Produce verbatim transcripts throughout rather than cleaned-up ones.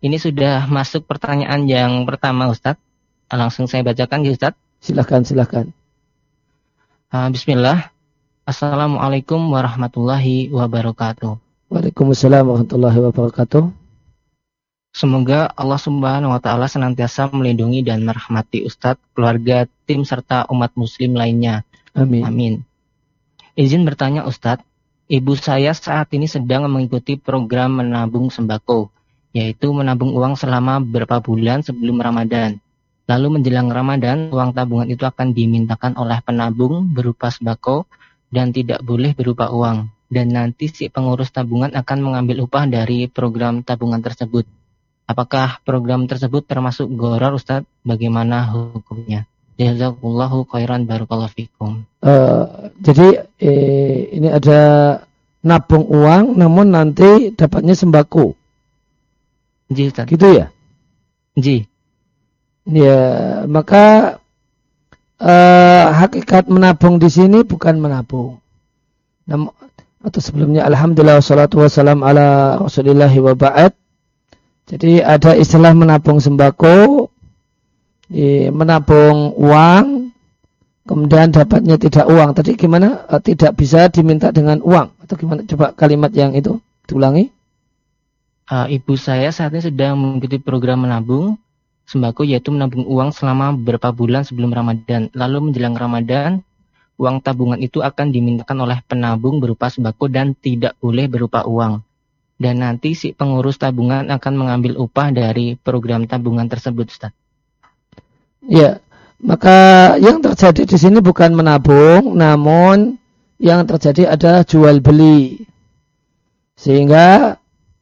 Ini sudah masuk pertanyaan yang pertama, Ustadz. Langsung saya bacakan ya, Ustadz. Silakan, silakan. Uh, Bismillah. Assalamualaikum warahmatullahi wabarakatuh. Waalaikumsalam warahmatullahi wabarakatuh. Semoga Allah Subhanahu wa taala senantiasa melindungi dan merahmati Ustadz, keluarga, tim serta umat muslim lainnya. Amin. Amin. Izin bertanya Ustadz, ibu saya saat ini sedang mengikuti program menabung sembako, yaitu menabung uang selama beberapa bulan sebelum Ramadan. Lalu menjelang Ramadan, uang tabungan itu akan dimintakan oleh penabung berupa sembako dan tidak boleh berupa uang. Dan nanti si pengurus tabungan akan mengambil upah dari program tabungan tersebut. Apakah program tersebut termasuk gharar, Ustadz? Bagaimana hukumnya? Jazakumullahu khairan, barakallahu fikum. Uh, jadi eh, ini ada nabung uang, namun nanti dapatnya sembako. Ji, Ustadz. Gitu ya? Ji. Ya, maka uh, hakikat menabung di sini bukan menabung. Nam- atau sebelumnya alhamdulillah wassalatu wassalam ala rasulillahi wa ba'd. Jadi ada istilah menabung sembako, ya, menabung uang, kemudian dapatnya tidak uang. Tadi gimana? Uh, tidak bisa diminta dengan uang atau gimana? Coba kalimat yang itu diulangi. Uh, ibu saya saat ini sedang mengikuti program menabung sembako, yaitu menabung uang selama beberapa bulan sebelum Ramadan. Lalu menjelang Ramadan, uang tabungan itu akan dimintakan oleh penabung berupa sembako dan tidak boleh berupa uang. Dan nanti si pengurus tabungan akan mengambil upah dari program tabungan tersebut, Ustaz. Ya, maka yang terjadi di sini bukan menabung, namun yang terjadi adalah jual beli. Sehingga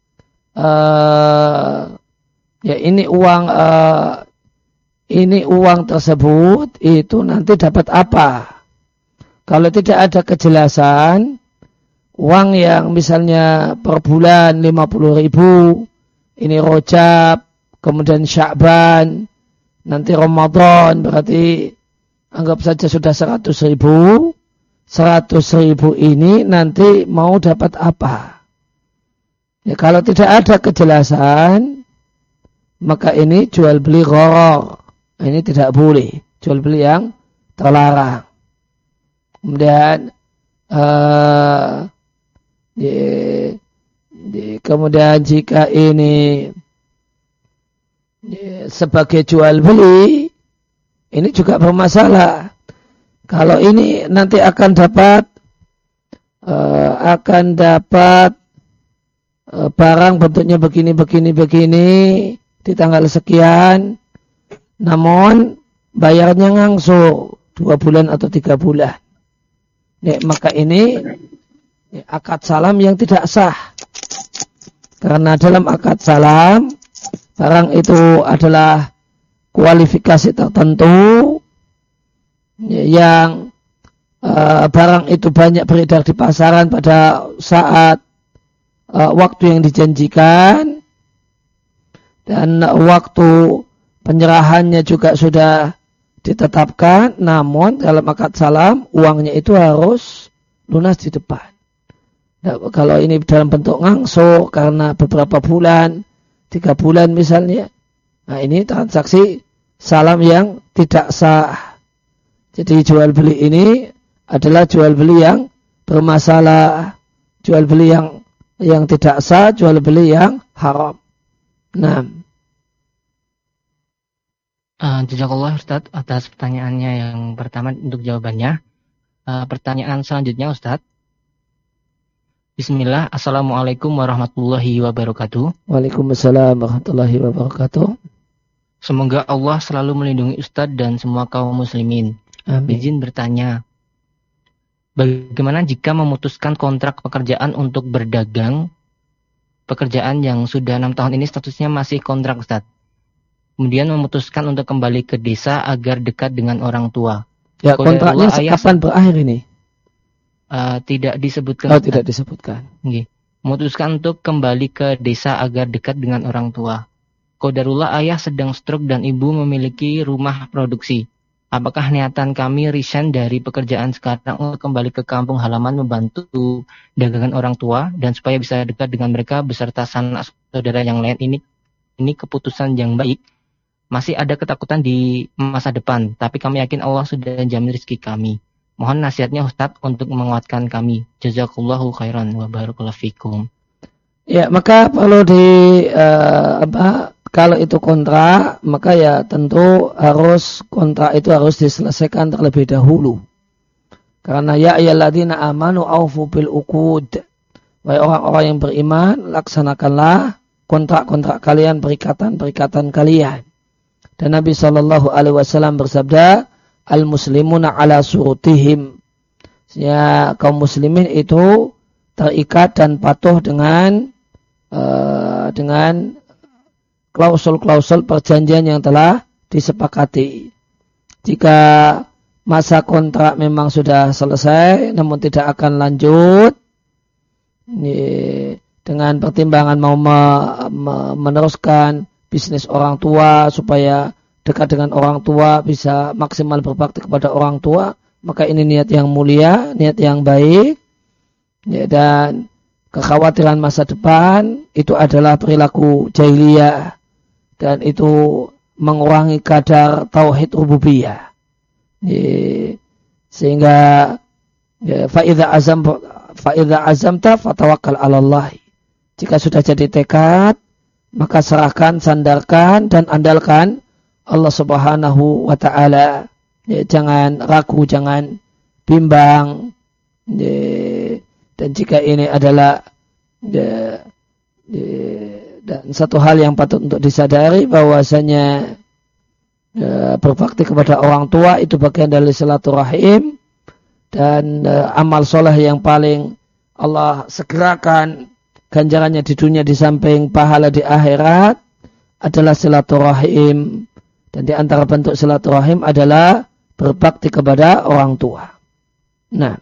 uh, ya ini uang uh, ini uang tersebut itu nanti dapat apa? Kalau tidak ada kejelasan, uang yang misalnya per bulan lima puluh ribu, ini Rajab, kemudian Sya'ban, nanti Ramadan, berarti anggap saja sudah seratus ribu. seratus ribu ini nanti mau dapat apa? Ya, kalau tidak ada kejelasan, maka ini jual beli gharar. Ini tidak boleh. Jual beli yang terlarang. Kemudian uh, di, di, kemudian jika ini di, sebagai jual beli, ini juga bermasalah. Kalau ini nanti akan dapat uh, akan dapat uh, barang bentuknya begini begini begini di tanggal sekian, namun bayarnya ngangsu dua bulan atau tiga bulan. Ya, maka ini ya, akad salam yang tidak sah. Karena dalam akad salam, barang itu adalah kualifikasi tertentu ya, yang uh, barang itu banyak beredar di pasaran pada saat uh, waktu yang dijanjikan, dan waktu penyerahannya juga sudah ditetapkan, namun dalam akad salam uangnya itu harus lunas di depan. Nah, kalau ini dalam bentuk ngangso karena beberapa bulan, tiga bulan misalnya, nah ini transaksi salam yang tidak sah. Jadi jual beli ini adalah jual beli yang bermasalah, jual beli yang yang tidak sah, jual beli yang haram. Nah. Uh, Jazakallah Ustadz atas pertanyaannya yang pertama untuk jawabannya. Uh, pertanyaan selanjutnya Ustadz. Bismillah. Assalamualaikum warahmatullahi wabarakatuh. Waalaikumsalam warahmatullahi wabarakatuh. Semoga Allah selalu melindungi Ustadz dan semua kaum muslimin. Amin. Izin bertanya. Bagaimana jika memutuskan kontrak pekerjaan untuk berdagang? Pekerjaan yang sudah enam tahun ini statusnya masih kontrak Ustadz. Kemudian memutuskan untuk kembali ke desa agar dekat dengan orang tua. Ya, kontraknya kapan berakhir ini? Uh, tidak disebutkan. Oh, tidak disebutkan. Okay. Memutuskan untuk kembali ke desa agar dekat dengan orang tua. Qadarullah ayah sedang stroke dan ibu memiliki rumah produksi. Apakah niatan kami resign dari pekerjaan sekarang untuk kembali ke kampung halaman membantu dagangan orang tua dan supaya bisa dekat dengan mereka beserta sanak saudara yang lain ini ini keputusan yang baik. Masih ada ketakutan di masa depan, tapi kami yakin Allah sudah jamin rezeki kami. Mohon nasihatnya Ustadz untuk menguatkan kami. Jazakallahu khairan wa barakallahu fikum. Ya, maka perlu di uh, apa? Kalau itu kontrak, maka ya tentu harus kontrak itu harus diselesaikan terlebih dahulu. Karena ya ayyuhalladzina amanu aufu bil uqud. Wahai orang-orang yang beriman, laksanakanlah kontrak-kontrak kalian, perikatan-perikatan kalian. Dan Nabi shallallahu alaihi wasallam bersabda, al-muslimuna ala surutihim. Ya, kaum muslimin itu terikat dan patuh dengan uh, dengan klausul-klausul perjanjian yang telah disepakati. Jika masa kontrak memang sudah selesai, namun tidak akan lanjut, dengan pertimbangan mau me, me, meneruskan bisnis orang tua supaya dekat dengan orang tua, bisa maksimal berbakti kepada orang tua, maka ini niat yang mulia, niat yang baik, ya, dan kekhawatiran masa depan itu adalah perilaku jahiliyah dan itu mengurangi kadar tauhid rububiyah. Ya, sehingga ya, fa'idha azam fa'idha azamta fatawakkal 'ala Allah. Jika sudah jadi tekad, maka serahkan, sandarkan dan andalkan Allah Subhanahu wa taala. Ya, jangan ragu, jangan bimbang. Ya, dan jika ini adalah ya, ya, dan satu hal yang patut untuk disadari bahwasanya ya, berbakti kepada orang tua itu bagian dari silaturahim dan ya, amal soleh yang paling Allah segerakan ganjarannya di dunia di samping pahala di akhirat adalah silaturahim, dan di antara bentuk silaturahim adalah berbakti kepada orang tua. Nah,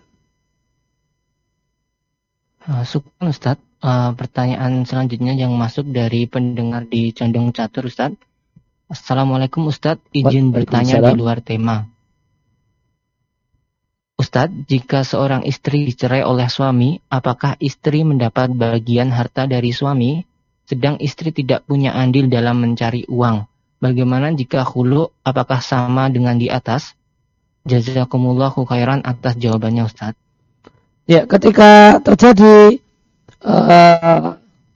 uh, syukur Ustadz. Uh, pertanyaan selanjutnya yang masuk dari pendengar di Condong Catur, Ustadz. Assalamualaikum Ustadz, izin bertanya di luar tema. Ustadz, jika seorang istri dicerai oleh suami, apakah istri mendapat bagian harta dari suami, sedang istri tidak punya andil dalam mencari uang? Bagaimana jika khulu, apakah sama dengan di atas? Jazakumullahu khairan atas jawabannya Ustadz. Ya, ketika terjadi uh,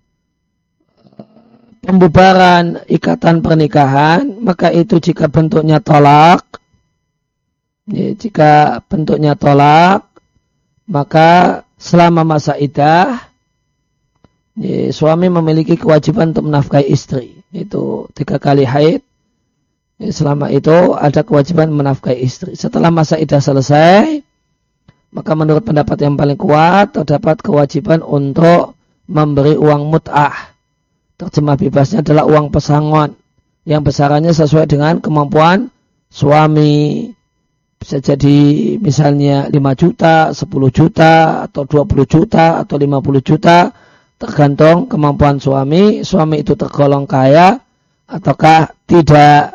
pembubaran ikatan pernikahan, maka itu jika bentuknya tolak, ya, jika bentuknya tolak, maka selama masa iddah, ya, suami memiliki kewajiban untuk menafkahi istri. Itu tiga kali haid. Ya, selama itu ada kewajiban menafkahi istri. Setelah masa iddah selesai, maka menurut pendapat yang paling kuat, terdapat kewajiban untuk memberi uang mut'ah. Terjemah bebasnya adalah uang pesangon, yang besarannya sesuai dengan kemampuan suami. Bisa jadi misalnya lima juta, sepuluh juta, atau dua puluh juta, atau lima puluh juta. Tergantung kemampuan suami. Suami itu tergolong kaya ataukah tidak.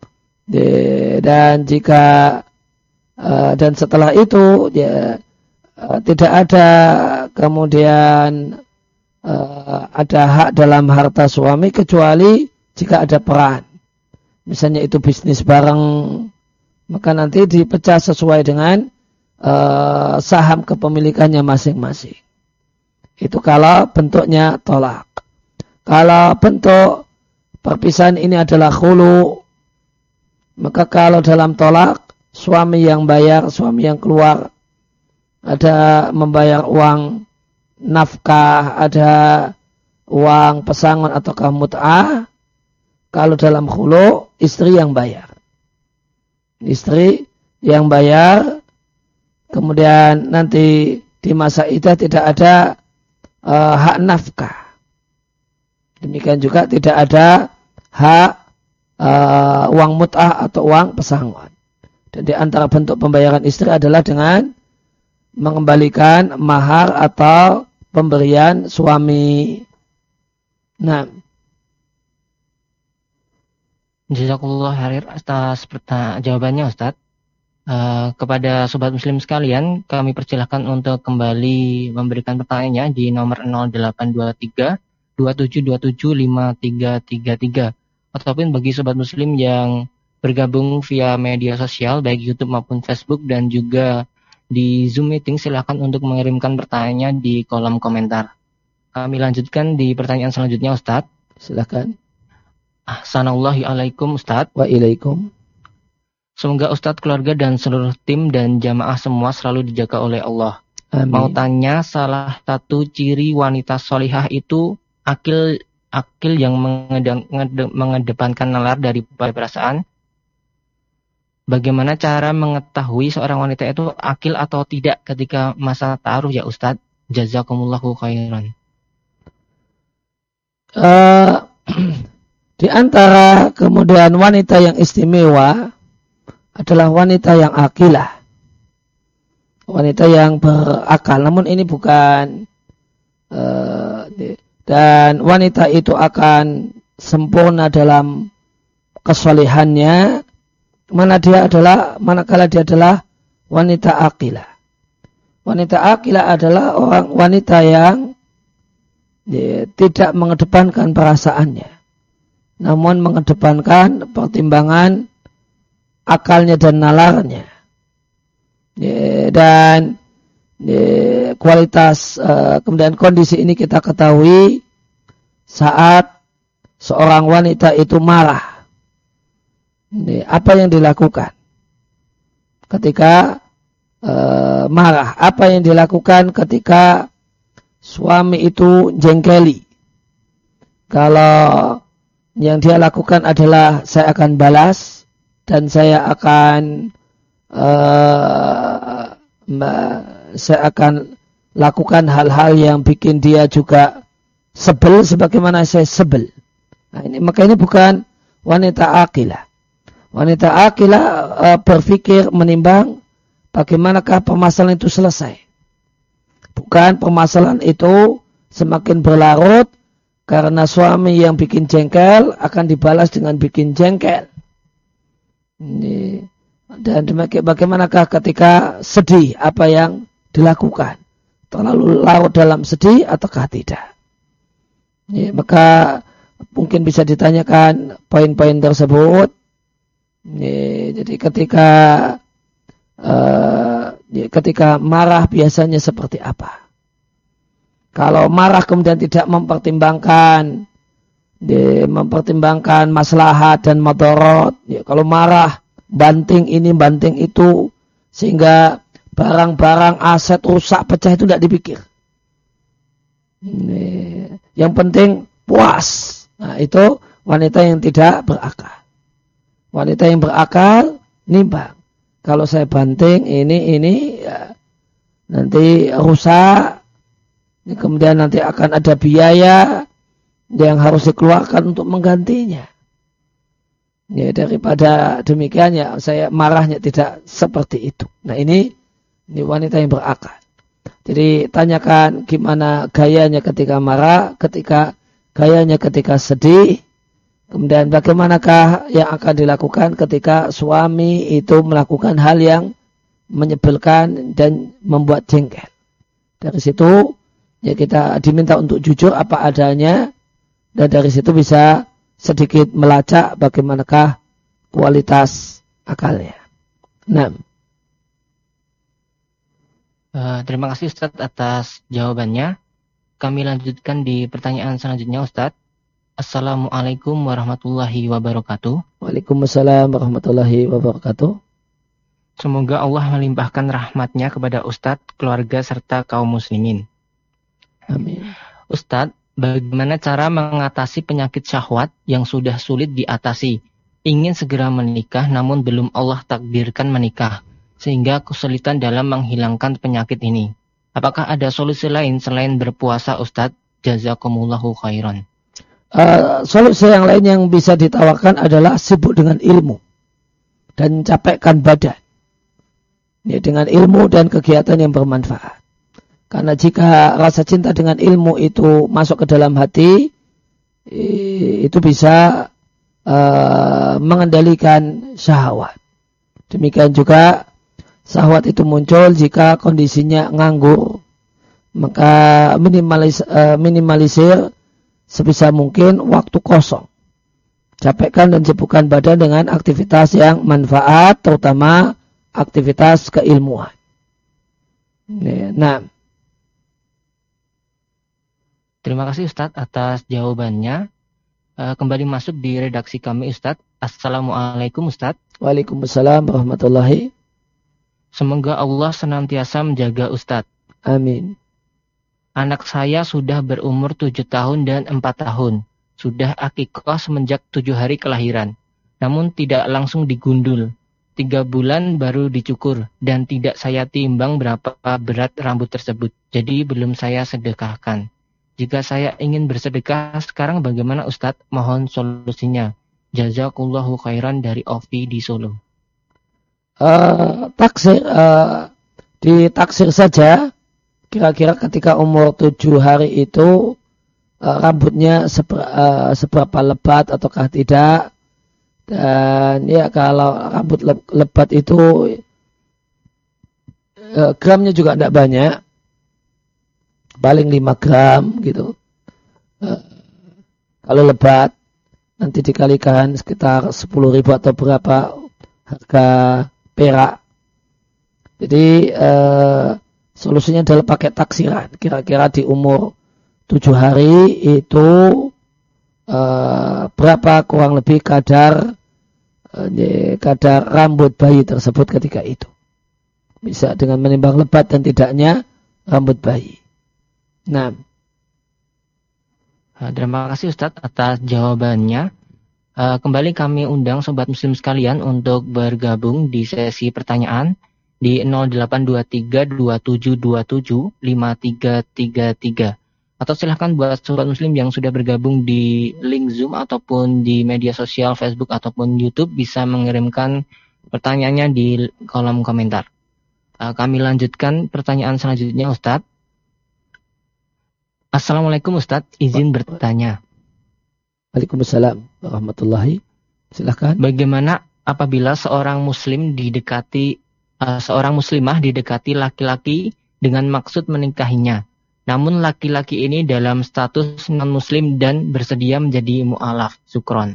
Dan jika uh, dan setelah itu ya, uh, tidak ada kemudian uh, ada hak dalam harta suami kecuali jika ada peran. Misalnya itu bisnis bareng, maka nanti dipecah sesuai dengan uh, saham kepemilikannya masing-masing. Itu kalau bentuknya tolak. Kalau bentuk perpisahan ini adalah khulu, maka kalau dalam tolak, suami yang bayar, suami yang keluar, ada membayar uang nafkah, ada uang pesangon ataukah mut'ah. Kalau dalam khulu, istri yang bayar. Istri yang bayar, kemudian nanti di masa iddah tidak ada uh, hak nafkah. Demikian juga tidak ada hak uh, uang mut'ah atau uang pesangon. Dan di antara bentuk pembayaran istri adalah dengan mengembalikan mahar atau pemberian suami. Nah, Jazakallah khair atas jawabannya Ustaz. Uh, kepada sobat muslim sekalian, kami persilahkan untuk kembali memberikan pertanyaannya di nomor nol delapan dua tiga dua tujuh dua tujuh lima tiga tiga tiga. Ataupun bagi sobat muslim yang bergabung via media sosial baik YouTube maupun Facebook dan juga di Zoom meeting, silakan untuk mengirimkan pertanyaan di kolom komentar. Kami lanjutkan di pertanyaan selanjutnya, Ustadz. Silakan. Assalamualaikum Ustadz. Waalaikum. Semoga Ustadz, keluarga dan seluruh tim dan jamaah semua selalu dijaga oleh Allah. Amin. Mau tanya, salah satu ciri wanita solihah itu akil akil yang mengede, ngede, mengedepankan nalar daripada perasaan. Bagaimana cara mengetahui seorang wanita itu akil atau tidak ketika masa ta'aruf ya Ustadz? Jazakumullahu khairan. Uh, di antara kemudian wanita yang istimewa adalah wanita yang akilah. Wanita yang berakal, namun ini bukan uh, dan wanita itu akan sempurna dalam kesolehannya mana dia adalah manakala dia adalah wanita akilah. Wanita akilah adalah orang wanita yang ya, tidak mengedepankan perasaannya, namun mengedepankan pertimbangan akalnya dan nalarnya. Ya, dan ya, kualitas uh, kemudian kondisi ini kita ketahui saat seorang wanita itu marah. Ya, apa yang dilakukan ketika uh, marah? Apa yang dilakukan ketika suami itu jengkeli? Kalau yang dia lakukan adalah saya akan balas dan saya akan Uh, saya akan lakukan hal-hal yang bikin dia juga sebel sebagaimana saya sebel. Nah, ini maka ini bukan wanita akilah. Wanita akilah uh, berpikir menimbang bagaimanakah permasalahan itu selesai. Bukan permasalahan itu semakin berlarut karena suami yang bikin jengkel akan dibalas dengan bikin jengkel. Ini. Dan bagaimanakah ketika sedih, apa yang dilakukan? Terlalu larut dalam sedih ataukah tidak? Ya, maka mungkin bisa ditanyakan poin-poin tersebut. Ya, jadi ketika uh, ya, ketika marah biasanya seperti apa? Kalau marah kemudian tidak mempertimbangkan, ya, mempertimbangkan maslahat dan madarat. Ya, kalau marah banting ini, banting itu, sehingga barang-barang aset rusak, pecah itu tidak dipikir. Ini, yang penting puas. Nah, itu wanita yang tidak berakal. Wanita yang berakal nimbang. Kalau saya banting ini, ini, ya, nanti rusak, kemudian nanti akan ada biaya yang harus dikeluarkan untuk menggantinya. Ya, daripada demikian ya saya marahnya tidak seperti itu. Nah ini ini wanita yang berakal. Jadi tanyakan gimana gayanya ketika marah, ketika gayanya ketika sedih, kemudian bagaimanakah yang akan dilakukan ketika suami itu melakukan hal yang menyebelkan dan membuat jengkel. Dari situ ya kita diminta untuk jujur apa adanya dan dari situ bisa sedikit melacak bagaimanakah kualitas akalnya. Nah. Uh, terima kasih Ustadz atas jawabannya. Kami lanjutkan di pertanyaan selanjutnya Ustadz. Assalamualaikum warahmatullahi wabarakatuh. Waalaikumsalam warahmatullahi wabarakatuh. Semoga Allah melimpahkan rahmatnya kepada Ustadz, keluarga serta kaum muslimin. Amin. Ustadz, bagaimana cara mengatasi penyakit syahwat yang sudah sulit diatasi? Ingin segera menikah namun belum Allah takdirkan menikah. Sehingga kesulitan dalam menghilangkan penyakit ini. Apakah ada solusi lain selain berpuasa Ustadz? Jazakumullahu khairan. Uh, solusi yang lain yang bisa ditawarkan adalah sibuk dengan ilmu. Dan capekkan badan. Ya, dengan ilmu dan kegiatan yang bermanfaat. Karena jika rasa cinta dengan ilmu itu masuk ke dalam hati, itu bisa uh, mengendalikan syahwat. Demikian juga syahwat itu muncul jika kondisinya nganggur. Maka minimalis, uh, minimalisir sebisa mungkin waktu kosong. Capekkan dan sibukkan badan dengan aktivitas yang manfaat, terutama aktivitas keilmuan. Nah, terima kasih Ustadz atas jawabannya. Kembali masuk di redaksi kami Ustadz. Assalamualaikum Ustadz. Waalaikumsalam warahmatullahi. Semoga Allah senantiasa menjaga Ustadz. Amin. Anak saya sudah berumur tujuh tahun dan empat tahun. Sudah akikah semenjak tujuh hari kelahiran. Namun tidak langsung digundul. Tiga bulan baru dicukur. Dan tidak saya timbang berapa berat rambut tersebut. Jadi belum saya sedekahkan. Jika saya ingin bersedekah sekarang bagaimana Ustadz? Mohon solusinya. Jazakullahu khairan dari Ovi di Solo. Uh, taksir, uh, ditaksir saja. Kira-kira ketika umur tujuh hari itu uh, rambutnya seber, uh, seberapa lebat ataukah tidak. Dan ya kalau rambut lebat itu uh, gramnya juga tidak banyak. Paling lima gram gitu. Uh, kalau lebat nanti dikalikan sekitar sepuluh ribu atau berapa harga perak. Jadi uh, solusinya adalah pakai taksiran. Kira-kira di umur tujuh hari itu uh, berapa kurang lebih kadar uh, kadar rambut bayi tersebut ketika itu. Bisa dengan menimbang lebat dan tidaknya rambut bayi. Nah, terima kasih Ustadz atas jawabannya. Kembali kami undang Sobat Muslim sekalian untuk bergabung di sesi pertanyaan di nol delapan dua tiga dua tujuh dua tujuh lima tiga tiga tiga. Atau silahkan buat Sobat Muslim yang sudah bergabung di link Zoom ataupun di media sosial Facebook ataupun YouTube bisa mengirimkan pertanyaannya di kolom komentar. Kami lanjutkan pertanyaan selanjutnya Ustadz. Assalamualaikum Ustadz, izin bertanya. Waalaikumsalam warahmatullahi. Silakan. Bagaimana apabila seorang muslim didekati uh, seorang muslimah didekati laki-laki dengan maksud menikahinya. Namun laki-laki ini dalam status non-muslim dan bersedia menjadi mu'alaf. Syukron.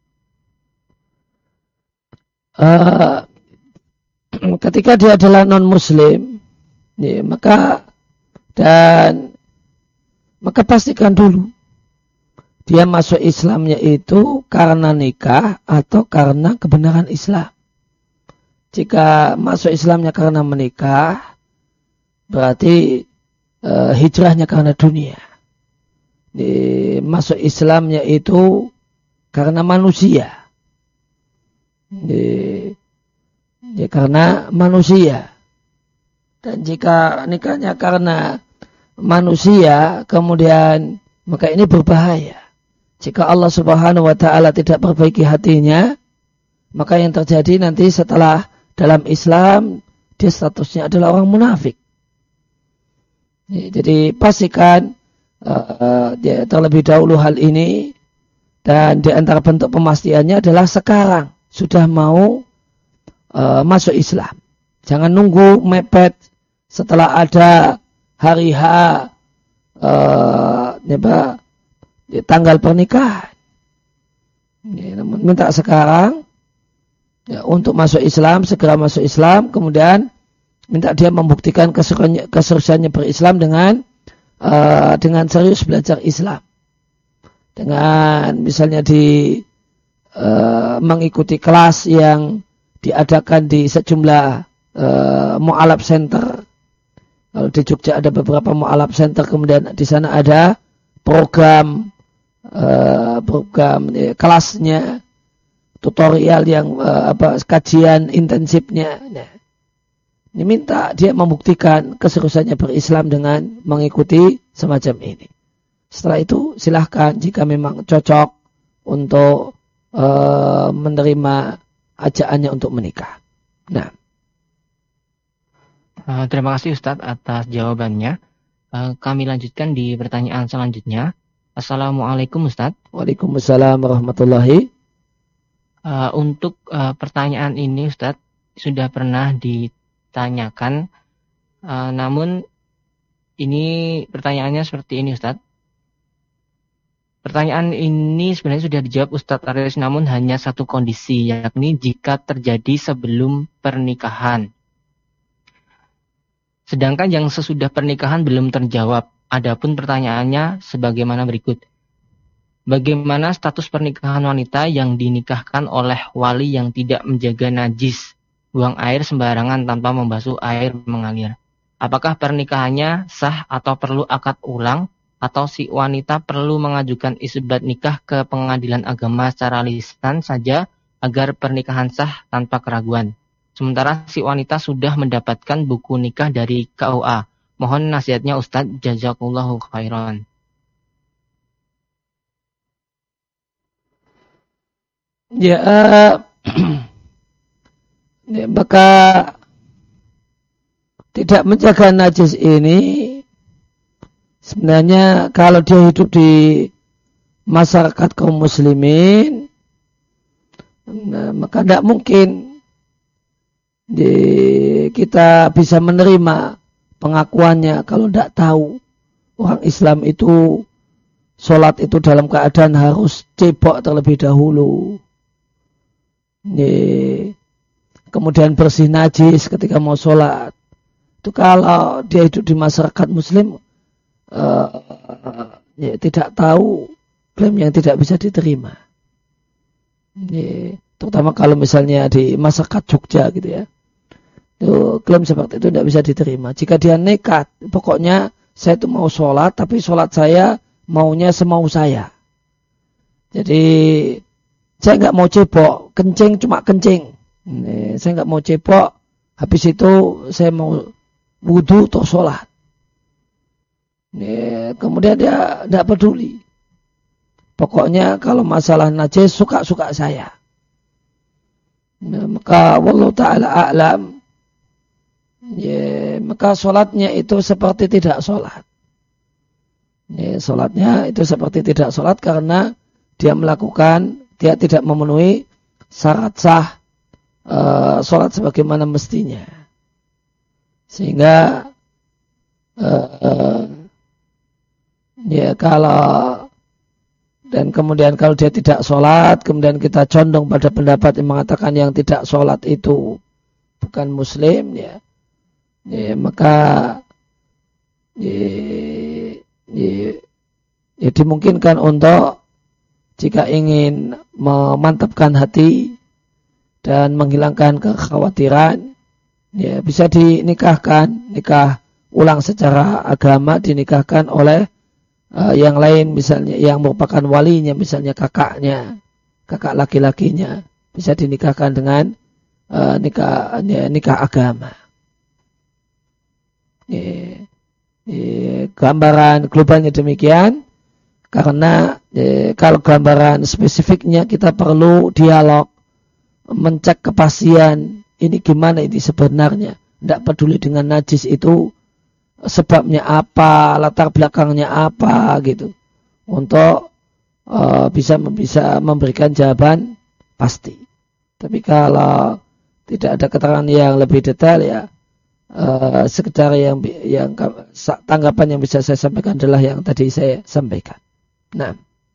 Uh, ketika dia adalah non-muslim, ya, maka dan maka pastikan dulu dia masuk Islamnya itu karena nikah atau karena kebenaran Islam. Jika masuk Islamnya karena menikah, berarti e, hijrahnya karena dunia. Di, masuk Islamnya itu karena manusia. Di, ya karena manusia. Dan jika nikahnya karena manusia, kemudian maka ini berbahaya. Jika Allah Subhanahu wa ta'ala tidak perbaiki hatinya, maka yang terjadi nanti setelah dalam Islam dia statusnya adalah orang munafik. Jadi pastikan uh, dia terlebih dahulu hal ini, dan di antara bentuk pemastiannya adalah sekarang sudah mau uh, masuk Islam. Jangan nunggu mepet setelah ada hari H uh, ya, tanggal pernikahan. Ya, namun minta sekarang ya, untuk masuk Islam, segera masuk Islam, kemudian minta dia membuktikan keseriusannya berislam dengan uh, dengan serius belajar Islam. Dengan misalnya di uh, mengikuti kelas yang diadakan di sejumlah uh, mu'alaf center. Kalau di Jogja ada beberapa mu'alaf center, kemudian di sana ada program uh, program ya, kelasnya, tutorial yang uh, apa kajian intensifnya. Nah, ini minta dia membuktikan keseriusannya berislam dengan mengikuti semacam ini. Setelah itu silahkan jika memang cocok untuk uh, menerima ajakannya untuk menikah. Nah. Uh, terima kasih Ustadz atas jawabannya. Uh, kami lanjutkan di pertanyaan selanjutnya. Assalamualaikum Ustadz. Waalaikumsalam warahmatullahi. Uh, untuk uh, pertanyaan ini Ustadz sudah pernah ditanyakan. Uh, namun ini pertanyaannya seperti ini Ustadz. Pertanyaan ini sebenarnya sudah dijawab Ustadz Aris, namun hanya satu kondisi, yakni jika terjadi sebelum pernikahan. Sedangkan yang sesudah pernikahan belum terjawab. Adapun pertanyaannya sebagaimana berikut. Bagaimana status pernikahan wanita yang dinikahkan oleh wali yang tidak menjaga najis, buang air sembarangan tanpa membasuh air mengalir? Apakah pernikahannya sah atau perlu akad ulang? Atau si wanita perlu mengajukan isbat nikah ke pengadilan agama secara lisan saja agar pernikahan sah tanpa keraguan. Sementara si wanita sudah mendapatkan buku nikah dari K U A. Mohon nasihatnya Ustadz, jazakallahu khairan. Ya, uh, ya, maka tidak menjaga najis ini sebenarnya kalau dia hidup di masyarakat kaum muslimin, nah, maka tidak mungkin di, kita bisa menerima pengakuannya kalau tidak tahu orang Islam itu sholat itu dalam keadaan harus cebok terlebih dahulu. Ini, kemudian bersih najis ketika mau sholat. Itu kalau dia hidup di masyarakat muslim, Uh, ya, tidak tahu, klaim yang tidak bisa diterima. Ya, terutama kalau misalnya di masyarakat Jogja gitu ya, itu klaim seperti itu tidak bisa diterima. Jika dia nekat, pokoknya saya itu mau sholat, tapi sholat saya maunya semau saya. Jadi saya nggak mau cebok, kencing cuma kencing. Ya, saya nggak mau cebok, habis itu saya mau wudhu atau sholat. Ya, kemudian dia tidak peduli. Pokoknya kalau masalah najis suka-suka saya. Ya, maka wallahu ta'ala a'lam. Ya, maka sholatnya itu seperti tidak sholat. Ya, sholatnya itu seperti tidak sholat karena dia melakukan, dia tidak memenuhi syarat sah uh, sholat sebagaimana mestinya. Sehingga uh, uh, ya kalau dan kemudian kalau dia tidak sholat, kemudian kita condong pada pendapat yang mengatakan yang tidak sholat itu bukan muslim, ya, ya maka ya, ya, ya dimungkinkan untuk jika ingin memantapkan hati dan menghilangkan kekhawatiran, ya bisa dinikahkan, nikah ulang secara agama dinikahkan oleh Uh, yang lain, misalnya yang merupakan walinya, misalnya kakaknya, kakak laki-lakinya, bisa dinikahkan dengan uh, nikah ya, nikah agama. Ya, ya, gambaran globalnya demikian, karena ya, kalau gambaran spesifiknya kita perlu dialog, mencek kepastian ini gimana ini sebenarnya. Tidak peduli dengan najis itu sebabnya apa, latar belakangnya apa gitu, untuk uh, bisa bisa memberikan jawaban pasti. Tapi kalau tidak ada keterangan yang lebih detail, ya uh, sekedar yang yang tanggapan yang bisa saya sampaikan adalah yang tadi saya sampaikan. Nah,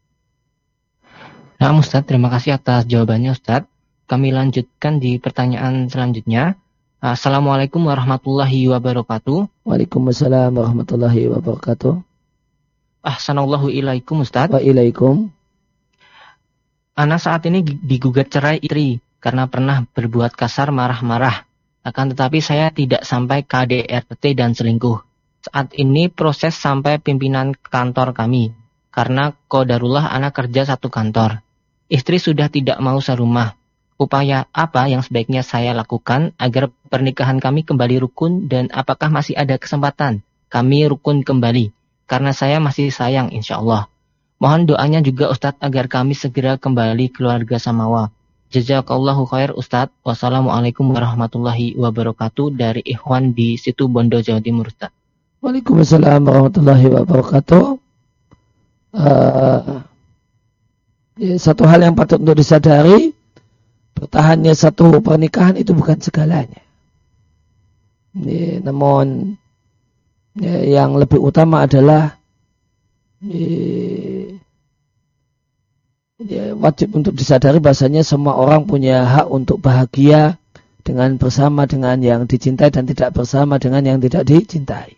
nah Ustadz, terima kasih atas jawabannya Ustadz. Kami lanjutkan di pertanyaan selanjutnya. Assalamualaikum warahmatullahi wabarakatuh. Waalaikumsalam warahmatullahi wabarakatuh. Ahsanallahu ilaikum Ustaz. Wa ilaikum. Ana saat ini digugat cerai istri karena pernah berbuat kasar marah-marah. Akan tetapi saya tidak sampai K D R T dan selingkuh. Saat ini proses sampai pimpinan kantor kami. Karena qadarullah ana kerja satu kantor. Istri sudah tidak mau serumah. Upaya apa yang sebaiknya saya lakukan agar pernikahan kami kembali rukun, dan apakah masih ada kesempatan kami rukun kembali? Karena saya masih sayang insya Allah. Mohon doanya juga Ustadz agar kami segera kembali keluarga samawa. Jazakallahu khair Ustadz. Wassalamualaikum warahmatullahi wabarakatuh dari Ikhwan di Situ Bondo, Jawa Timur Ustadz. Waalaikumsalam warahmatullahi wabarakatuh. Uh, ya, satu hal yang patut untuk disadari, bertahannya satu pernikahan itu bukan segalanya. Ya, namun ya, yang lebih utama adalah ya, ya, wajib untuk disadari bahasanya semua orang punya hak untuk bahagia dengan bersama dengan yang dicintai dan tidak bersama dengan yang tidak dicintai.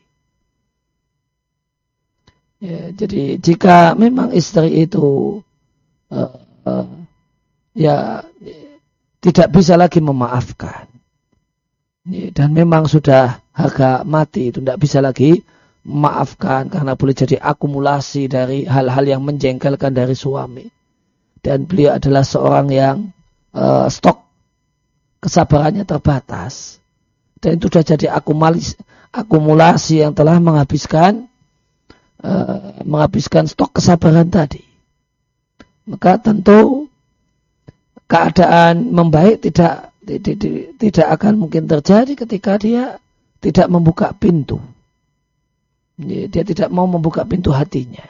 Ya, jadi jika memang istri itu uh, uh, ya tidak bisa lagi memaafkan, ya, dan memang sudah harga mati, itu tidak bisa lagi memaafkan karena boleh jadi akumulasi dari hal-hal yang menjengkelkan dari suami, dan beliau adalah seorang yang uh, stok kesabarannya terbatas, dan itu sudah jadi akumulasi, akumulasi yang telah menghabiskan uh, menghabiskan stok kesabaran tadi. Maka tentu keadaan membaik tidak, tidak tidak akan mungkin terjadi ketika dia tidak membuka pintu. Dia tidak mau membuka pintu hatinya.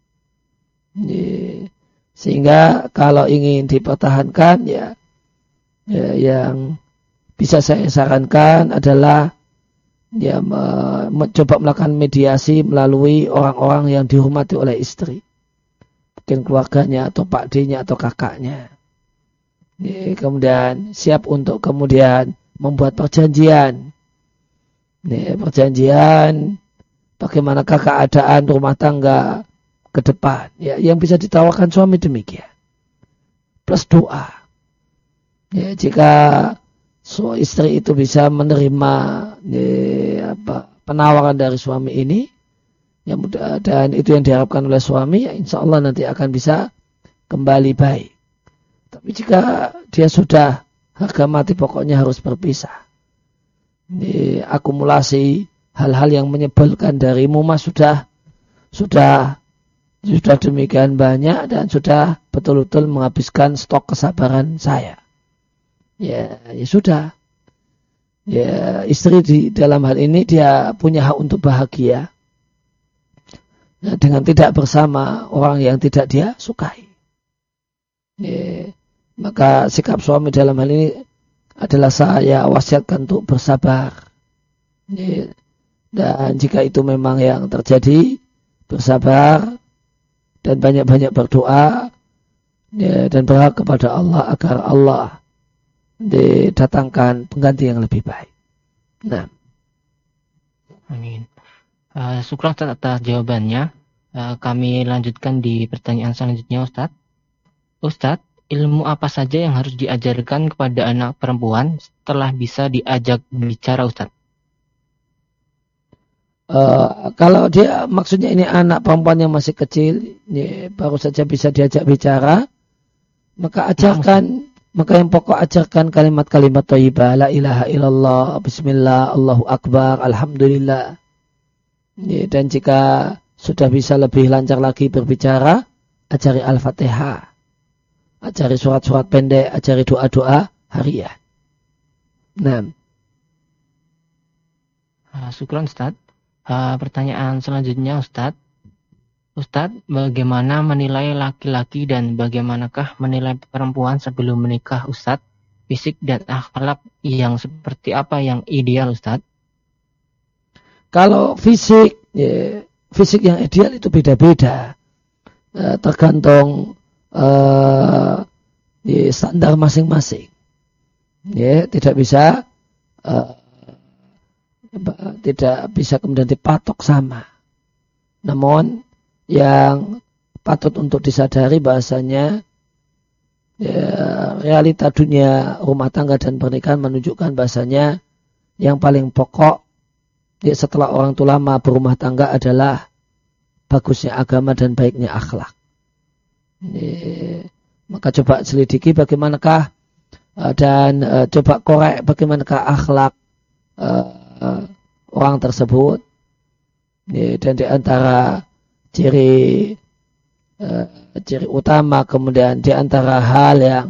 Sehingga kalau ingin dipertahankan, ya, ya yang bisa saya sarankan adalah ya mencoba melakukan mediasi melalui orang-orang yang dihormati oleh istri. Mungkin keluarganya atau Pak D-nya atau kakaknya. Nih, kemudian siap untuk kemudian membuat perjanjian. Nih, perjanjian bagaimanakah keadaan rumah tangga ke depan. Ya, yang bisa ditawarkan suami demikian. Plus doa. Ya, jika suami istri itu bisa menerima ya, apa, penawaran dari suami ini, yang mudah, dan itu yang diharapkan oleh suami, ya insya Allah nanti akan bisa kembali baik. Tapi jika dia sudah harga mati pokoknya harus berpisah. Ini akumulasi hal-hal yang menyebalkan darimu mas sudah sudah sudah demikian banyak dan sudah betul-betul menghabiskan stok kesabaran saya. Ya, ya sudah. Ya, istri di dalam hal ini dia punya hak untuk bahagia. Nah, dengan tidak bersama orang yang tidak dia sukai. Ya, maka sikap suami dalam hal ini adalah saya wasiatkan untuk bersabar. Ya, dan jika itu memang yang terjadi, bersabar dan banyak-banyak berdoa ya, dan berharap kepada Allah agar Allah didatangkan pengganti yang lebih baik. Nah, amin. Uh, syukur atas jawabannya. Uh, kami lanjutkan di pertanyaan selanjutnya, Ustadz. Ustadz, ilmu apa saja yang harus diajarkan kepada anak perempuan setelah bisa diajak bicara, Ustadz? Uh, kalau dia maksudnya ini anak perempuan yang masih kecil, ini baru saja bisa diajak bicara, maka ajarkan, nah, maka yang pokok ajarkan kalimat-kalimat thayyibah, la ilaha illallah, bismillah, Allahu akbar, alhamdulillah. Ini, dan jika sudah bisa lebih lancar lagi berbicara, ajari Al-Fatihah. Ajari surat-surat pendek, ajari doa-doa harian. Nah. Uh, syukran Ustaz. Uh, pertanyaan selanjutnya Ustaz. Ustaz, bagaimana menilai laki-laki dan bagaimanakah menilai perempuan sebelum menikah Ustaz? Fisik dan akhlak yang seperti apa yang ideal Ustaz? Kalau fisik, ya, fisik yang ideal itu beda-beda. Uh, tergantung Uh, di standar masing-masing, ya tidak bisa uh, tidak bisa kemudian dipatok sama. Namun yang patut untuk disadari bahasanya ya, realita dunia rumah tangga dan pernikahan menunjukkan bahasanya yang paling pokok ya, setelah orang tua lama berumah tangga adalah bagusnya agama dan baiknya akhlak. Ini, maka coba selidiki bagaimanakah uh, dan uh, coba korek bagaimanakah akhlak uh, uh, orang tersebut. Ini, dan di antara ciri uh, ciri utama kemudian di antara hal yang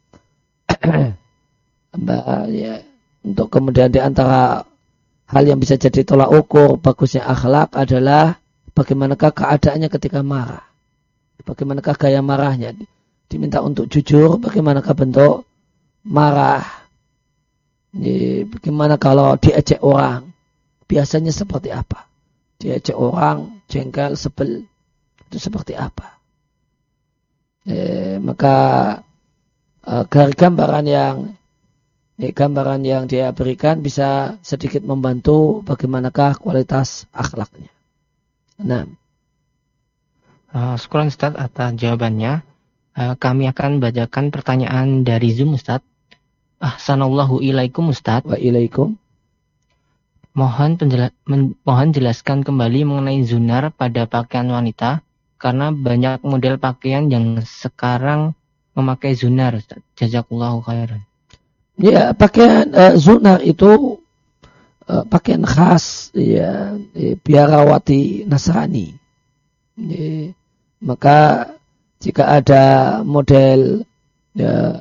ya, untuk kemudian di antara hal yang bisa jadi tolak ukur bagusnya akhlak adalah bagaimanakah keadaannya ketika marah. Bagaimanakah gaya marahnya? Diminta untuk jujur, bagaimanakah bentuk marah? Bagaimana kalau diejek orang? Biasanya seperti apa? Diejek orang, jengkel, sebel, itu seperti apa? eh, maka eh, gambaran yang eh, gambaran yang dia berikan bisa sedikit membantu bagaimanakah kualitas akhlaknya. Nah, Uh, syukran Ustaz atas jawabannya. Uh, kami akan bacakan pertanyaan dari Zoom Ustaz. Ahsanallahu ilaikum Ustaz. Wa ilaikum. Mohon penjela- men- mohon jelaskan kembali mengenai zunar pada pakaian wanita karena banyak model pakaian yang sekarang memakai zunar Ustaz. Jazakallahu khairan. Ya, pakaian uh, zunar itu uh, pakaian khas ya biarawati Nasrani. Ya, maka jika ada model ya,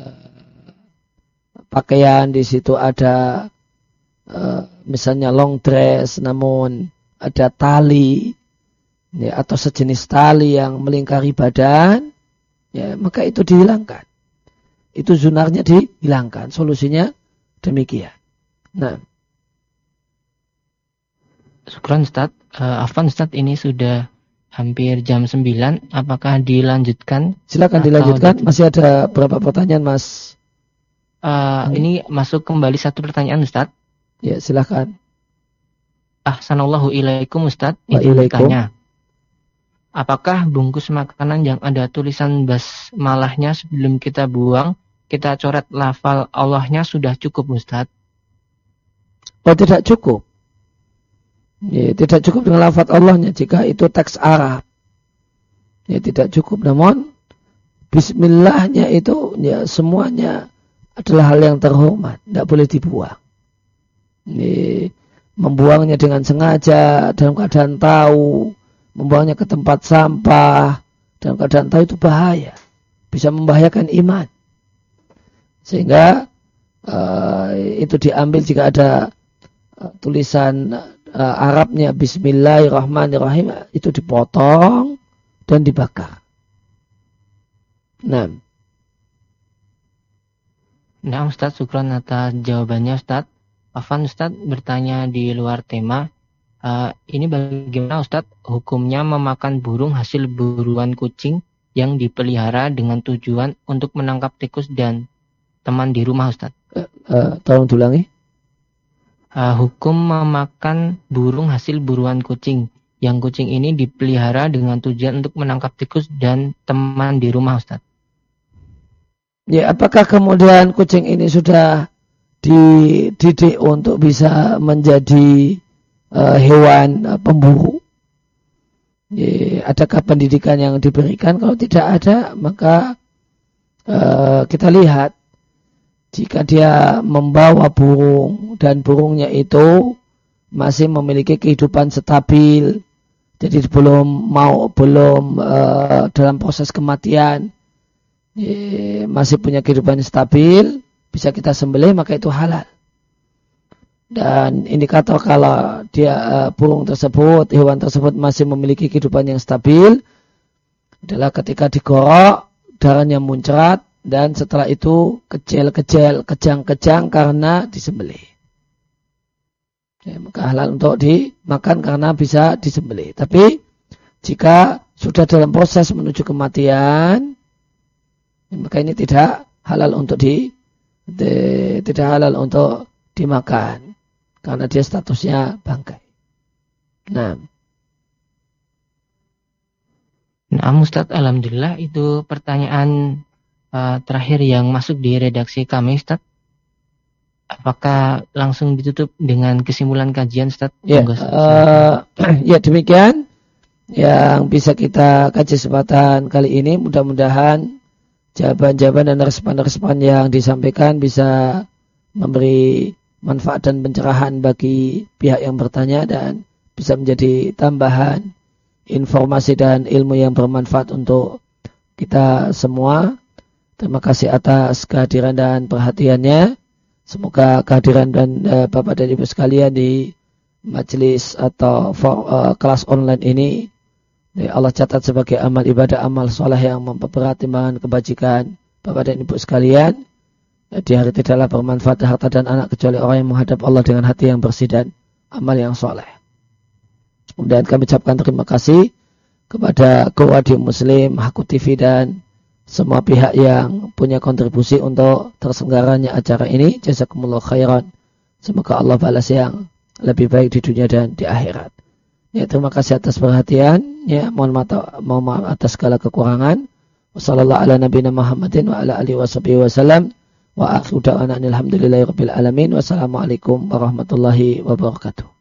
pakaian di situ ada uh, misalnya long dress namun ada tali ya, atau sejenis tali yang melingkari badan, ya, maka itu dihilangkan. Itu zunarnya dihilangkan. Solusinya demikian. Nah, syukran Ustaz. Uh, Afwan Ustaz, ini sudah hampir jam sembilan, apakah dilanjutkan? Silakan dilanjutkan. Masih ada berapa pertanyaan, Mas? Uh, ini masuk kembali satu pertanyaan, Ustaz. Ya, silakan. Ahsanallahu ilaikum, Ustaz. Wa ilaikum. Bertanya, apakah bungkus makanan yang ada tulisan basmalahnya sebelum kita buang, kita coret lafal Allahnya sudah cukup, Ustaz? Oh, tidak cukup. Ya, tidak cukup dengan lafaz Allahnya jika itu teks Arab. Ya, tidak cukup. Namun bismillahnya itu ya semuanya adalah hal yang terhormat, tidak boleh dibuang. Ya, membuangnya dengan sengaja dalam keadaan tahu, membuangnya ke tempat sampah dalam keadaan tahu itu bahaya, bisa membahayakan iman. Sehingga uh, itu diambil jika ada uh, tulisan Uh, Arabnya Bismillahirrahmanirrahim, itu dipotong dan dibakar. Nah, nah Ustaz, syukran atas jawabannya Ustaz. Afan Ustaz bertanya di luar tema. Uh, ini bagaimana Ustaz hukumnya memakan burung hasil buruan kucing yang dipelihara dengan tujuan untuk menangkap tikus dan teman di rumah Ustaz? Uh, uh, tolong ulangi. Uh, hukum memakan burung hasil buruan kucing yang kucing ini dipelihara dengan tujuan untuk menangkap tikus dan teman di rumah Ustaz. Ya, apakah kemudian kucing ini sudah dididik untuk bisa menjadi uh, hewan uh, pemburu? Ya, adakah pendidikan yang diberikan? Kalau tidak ada, maka uh, kita lihat jika dia membawa burung dan burungnya itu masih memiliki kehidupan stabil, jadi belum mau belum uh, dalam proses kematian, ye, masih punya kehidupan stabil, bisa kita sembelih, maka itu halal. Dan indikator kalau dia uh, burung tersebut, hewan tersebut masih memiliki kehidupan yang stabil adalah ketika digorok darahnya muncrat. Dan setelah itu kecil-kecil, kejang-kejang karena disembelih. Ya, maka halal untuk dimakan karena bisa disembelih. Tapi jika sudah dalam proses menuju kematian, ya, maka ini tidak halal untuk di, di tidak halal untuk dimakan karena dia statusnya bangkai. Nah, nah Ustaz, alhamdulillah itu pertanyaan Uh, terakhir yang masuk di redaksi kami, Ustaz. Apakah langsung ditutup dengan kesimpulan kajian, Ustaz? Ya, uh, ya demikian yang bisa kita kaji kesempatan kali ini. Mudah-mudahan jawaban-jawaban dan respon-respon yang disampaikan bisa memberi manfaat dan pencerahan bagi pihak yang bertanya dan bisa menjadi tambahan informasi dan ilmu yang bermanfaat untuk kita semua. Terima kasih atas kehadiran dan perhatiannya. Semoga kehadiran dan uh, Bapak dan Ibu sekalian di majelis atau for, uh, kelas online ini ya Allah catat sebagai amal ibadah, amal soleh yang memperberat timbangan kebajikan Bapak dan Ibu sekalian. Ya, di hari tidaklah bermanfaat harta dan anak kecuali orang yang menghadap Allah dengan hati yang bersih dan amal yang soleh. Kemudian kami ucapkan terima kasih kepada Go Radio Muslim, Haku T V dan semua pihak yang punya kontribusi untuk terselenggaranya acara ini. Jazakumullah khairan. Semoga Allah balas yang lebih baik di dunia dan di akhirat. Ya, terima kasih atas perhatian. Ya, mohon maaf, mohon maaf atas segala kekurangan. Wassallallahu ala nabiyina Muhammadin wa ala alihi washabihi wasallam. Wa akhiru da'wana alhamdulillahi rabbil alamin. Wassalamualaikum warahmatullahi wabarakatuh.